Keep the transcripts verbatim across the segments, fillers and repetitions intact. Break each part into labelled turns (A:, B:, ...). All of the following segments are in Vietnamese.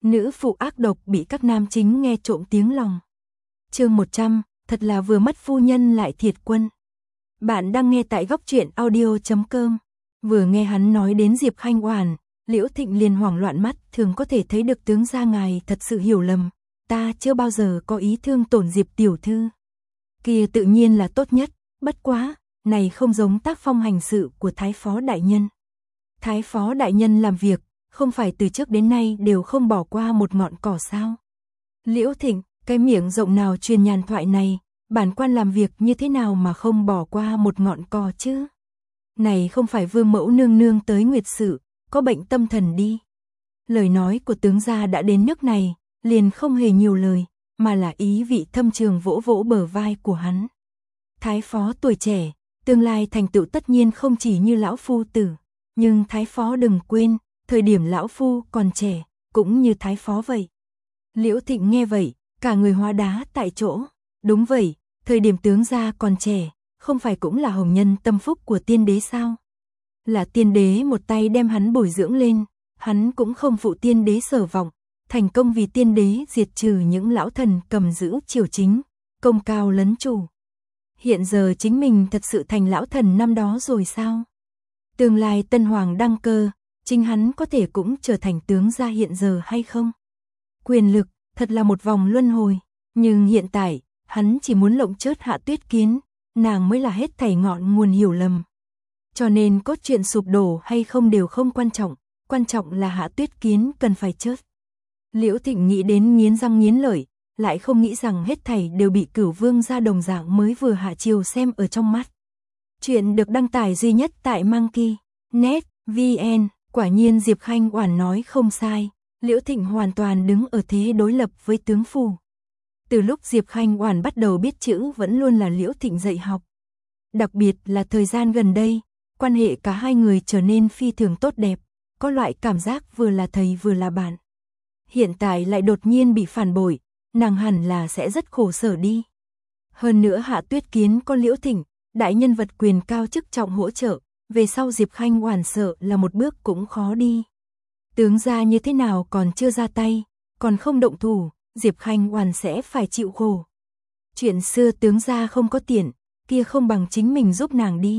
A: Nữ phụ ác độc bị các nam chính nghe trộm tiếng lòng. Chương một trăm, thật là vừa mất phu nhân lại thiệt quân. Bạn đang nghe tại góc truyện audio chấm com. Vừa nghe hắn nói đến Diệp Khanh Oản, Liễu Thịnh liền hoảng loạn mắt, thường có thể thấy được tướng gia ngài thật sự hiểu lầm, ta chưa bao giờ có ý thương tổn Diệp tiểu thư. Kia tự nhiên là tốt nhất, bất quá, này không giống tác phong hành sự của Thái phó đại nhân. Thái phó đại nhân làm việc, không phải từ trước đến nay đều không bỏ qua một ngọn cỏ sao? Liễu Thịnh, cái miệng rộng nào truyền nhàn thoại này, bản quan làm việc như thế nào mà không bỏ qua một ngọn cỏ chứ? Này không phải vương mẫu nương nương tới nguyệt sự, có bệnh tâm thần đi. Lời nói của tướng gia đã đến nước này, liền không hề nhiều lời, mà là ý vị thâm trường vỗ vỗ bờ vai của hắn. Thái phó tuổi trẻ, tương lai thành tựu tất nhiên không chỉ như lão phu tử, nhưng thái phó đừng quên, thời điểm lão phu còn trẻ, cũng như thái phó vậy. Liễu Thịnh nghe vậy, cả người hóa đá tại chỗ. Đúng vậy, thời điểm tướng gia còn trẻ, không phải cũng là hồng nhân tâm phúc của tiên đế sao? Là tiên đế một tay đem hắn bồi dưỡng lên, hắn cũng không phụ tiên đế sở vọng, thành công vì tiên đế diệt trừ những lão thần cầm giữ triều chính, công cao lấn chủ. Hiện giờ chính mình thật sự thành lão thần năm đó rồi sao? Tương lai tân hoàng đăng cơ, chính hắn có thể cũng trở thành tướng gia hiện giờ hay không? Quyền lực, thật là một vòng luân hồi, nhưng hiện tại, hắn chỉ muốn lộng chớt Hạ Tuyết Kiến, nàng mới là hết thảy ngọn nguồn hiểu lầm. Cho nên cốt truyện sụp đổ hay không đều không quan trọng, quan trọng là Hạ Tuyết Kiến cần phải chớt. Liễu Thịnh nghĩ đến nghiến răng nghiến lợi, lại không nghĩ rằng hết thảy đều bị Cửu Vương gia đồng dạng mới vừa hạ chiều xem ở trong mắt. Chuyện được đăng tải duy nhất tại Monkey chấm net vn, quả nhiên Diệp Khanh Oản nói không sai, Liễu Thịnh hoàn toàn đứng ở thế đối lập với tướng phù. Từ lúc Diệp Khanh Oản bắt đầu biết chữ vẫn luôn là Liễu Thịnh dạy học. Đặc biệt là thời gian gần đây, quan hệ cả hai người trở nên phi thường tốt đẹp, có loại cảm giác vừa là thầy vừa là bạn. Hiện tại lại đột nhiên bị phản bội, nàng hẳn là sẽ rất khổ sở đi. Hơn nữa Hạ Tuyết Kiến có Liễu Thịnh, đại nhân vật quyền cao chức trọng hỗ trợ, về sau Diệp Khanh Oản sợ là một bước cũng khó đi. Tướng gia như thế nào còn chưa ra tay, còn không động thủ, Diệp Khanh Oản sẽ phải chịu khổ. Chuyện xưa tướng gia không có tiền, kia không bằng chính mình giúp nàng đi.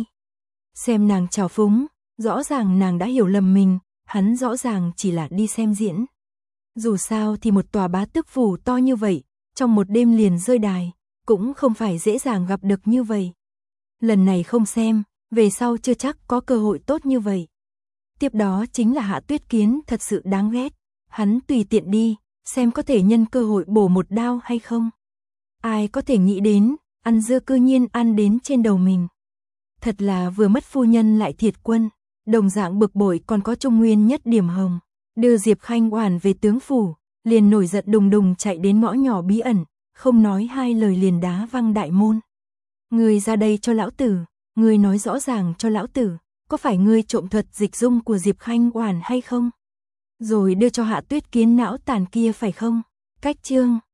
A: Xem nàng trào phúng, rõ ràng nàng đã hiểu lầm mình, hắn rõ ràng chỉ là đi xem diễn. Dù sao thì một tòa bá tước phủ to như vậy, trong một đêm liền rơi đài, cũng không phải dễ dàng gặp được như vậy. Lần này không xem, về sau chưa chắc có cơ hội tốt như vậy. Tiếp đó chính là Hạ Tuyết Kiến thật sự đáng ghét, hắn tùy tiện đi, xem có thể nhân cơ hội bổ một đao hay không. Ai có thể nghĩ đến, ăn dưa cư nhiên ăn đến trên đầu mình. Thật là vừa mất phu nhân lại thiệt quân, đồng dạng bực bội còn có Trung Nguyên Nhất Điểm Hồng. Đưa Diệp Khanh Oản về tướng phủ, liền nổi giận đùng đùng chạy đến ngõ nhỏ bí ẩn, không nói hai lời liền đá văng đại môn. Ngươi ra đây cho lão tử, ngươi nói rõ ràng cho lão tử, có phải ngươi trộm thuật dịch dung của Diệp Khanh Oản hay không? Rồi đưa cho Hạ Tuyết Kiến não tàn kia phải không? Cách chương